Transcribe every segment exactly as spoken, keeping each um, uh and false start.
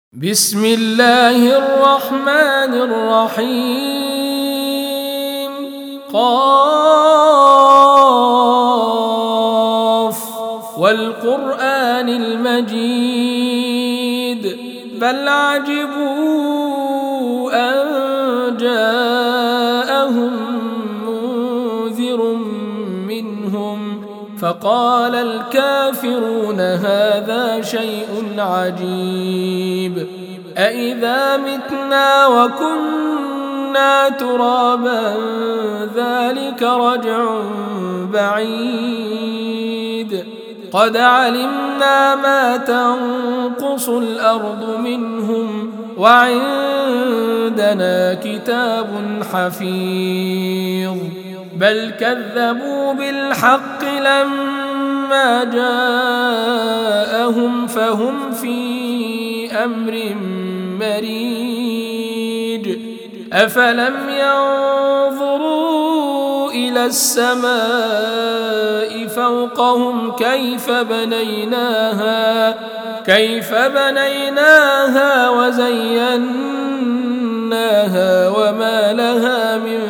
بسم الله الرحمن الرحيم قاف والقرآن المجيد بل عجبوا أن جاءهم منذر منهم فقال الكافرون هذا شيء عجيب أإذا متنا وكنا ترابا ذلك رجع بعيد قد علمنا ما تنقص الأرض منهم وعندنا كتاب حفيظ بل كذبوا بالحق لما جاءهم فهم في أمر مريج أفلم ينظروا إلى السماء فوقهم كيف بنيناها كيف بنيناها وزيناها وما لها من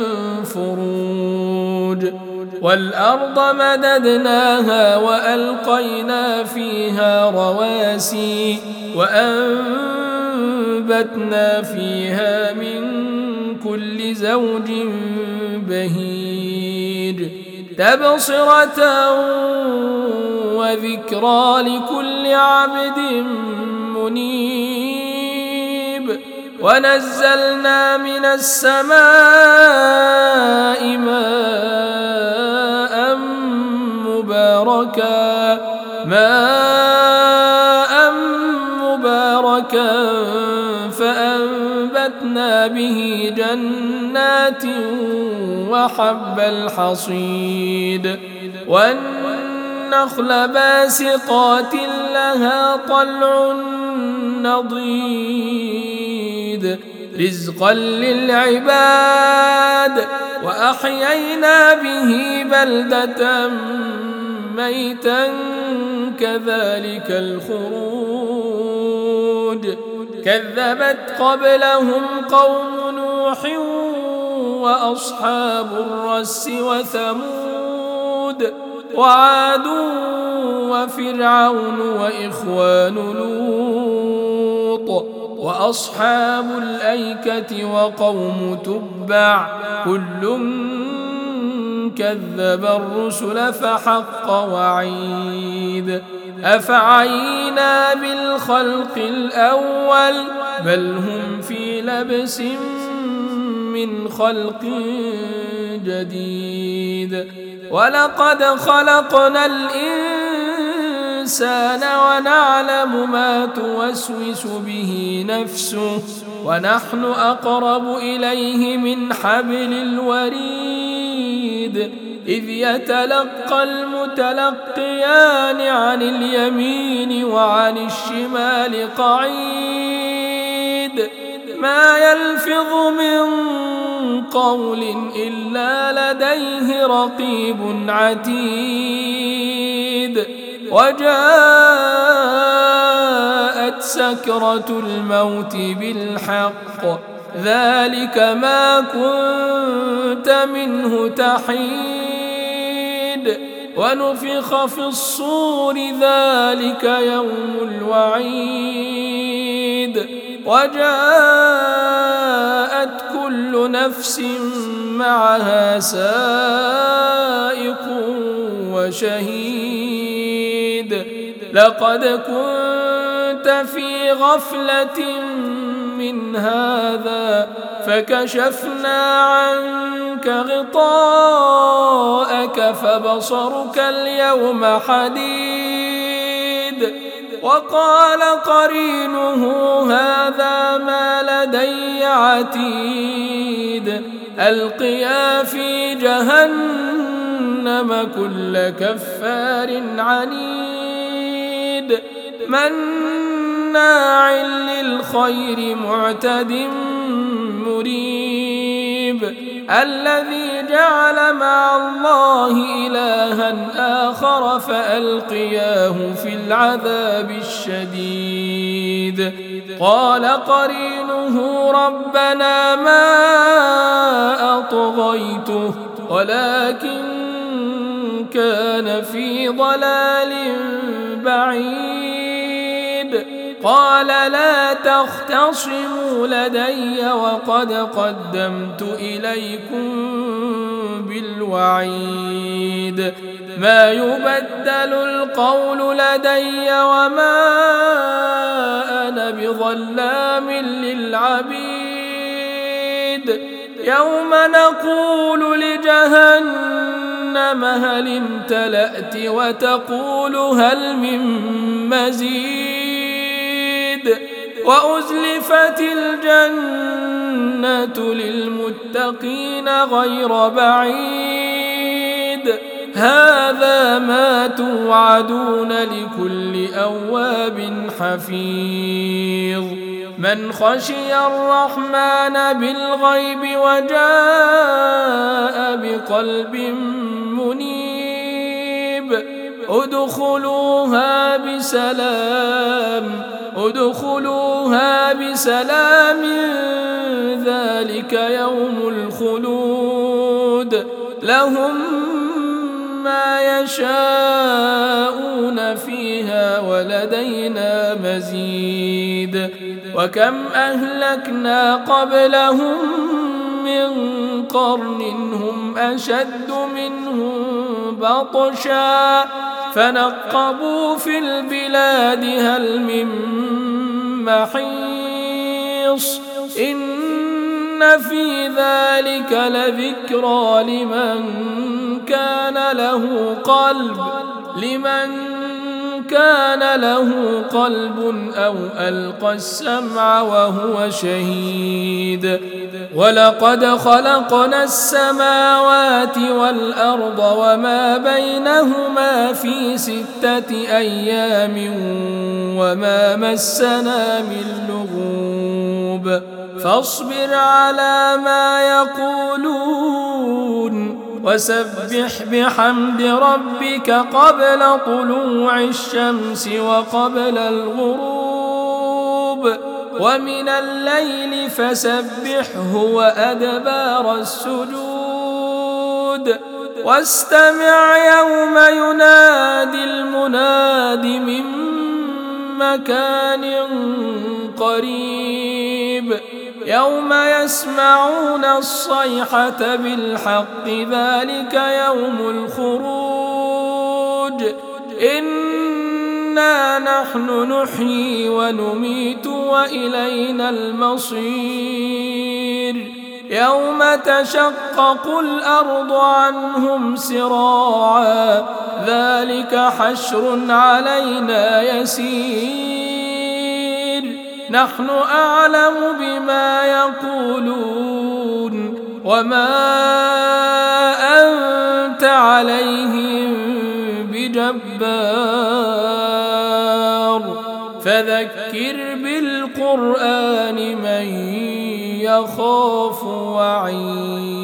فروج والأرض مددناها وألقينا فيها رواسي وأنبتنا فيها من كل زوج بهيج تبصرة وذكرى لكل عبد منيب ونزلنا من السماء ماء مباركا ماء مباركا فأنبتنا به جنات وحب الحصيد والنخل باسقات لها طلع نضيد رزقا للعباد وأحيينا به بلدة ميتا كذلك الخروج كذبت قبلهم قوم نوح وأصحاب الرس وثمود وعاد وفرعون وإخوان لوط وأصحاب الأيكة وقوم تبع كل كذب الرسل فحق وعيد أفعينا بالخلق الأول بل هم في لبس من خلق جديد ولقد خلقنا الإنسان ونعلم ما توسوس به نفسه ونحن أقرب إليه من حبل الوريد إذ يتلقى المتلقيان عن اليمين وعن الشمال قعيد ما يلفظ من قول إلا لديه رقيب عتيد وجاءت سكرة الموت بالحق ذلك ما كنت منه تحيد ونفخ في الصور ذلك يوم الوعيد وجاءت كل نفس معها سائق وشهيد لقد كنت في غفلة من هذا فكشفنا عنك غطاءك فبصرك اليوم حديد وقال قرينه هذا ما لدي عتيد ألقيا في جهنم كل كفار عنيد مناع للخير معتد مريب الذي جعل مع الله إلها آخر فألقياه في العذاب الشديد قال قرينه ربنا ما أطغيته ولكن كان في ضلال بعيد قال لا تختصموا لدي وقد قدمت إليكم بالوعيد ما يبدل القول لدي وما أنا بظلام للعبيد يوم نقول لجهنم هل امتلأت وتقول هل من مزيد وأزلفت الجنة للمتقين غير بعيد هذا ما توعدون لكل أواب حفيظ من خشي الرحمن بالغيب وجاء بقلب منيب ادخلوها بسلام ادخلوها بسلام ذلك يوم الخلود لهم ما يشاءون فيها ولدينا مزيد وكم أهلكنا قبلهم من قرن هم أشد منهم بطشا فنقبوا في البلاد هل من محيص إن في ذلك لذكرى لمن كان له قلب لمن كان له قلب أو ألقى السمع وهو شهيد ولقد خلقنا السماوات والأرض وما بينهما في ستة أيام وما مسنا من لغوب فاصبر على ما يقولون وسبح بحمد ربك قبل طلوع الشمس وقبل الغروب ومن الليل فسبحه وأدبار السجود واستمع يوم ينادي المناد من مكان قريب يوم يسمعون الصيحة بالحق ذلك يوم الخروج إنا نحن نحيي ونميت وإلينا المصير يوم تشقق الأرض عنهم سراعا ذلك حشر علينا يسير نحن أعلم بما يقولون وما أنت عليهم بجبار فذكر بالقرآن من يخاف وعيد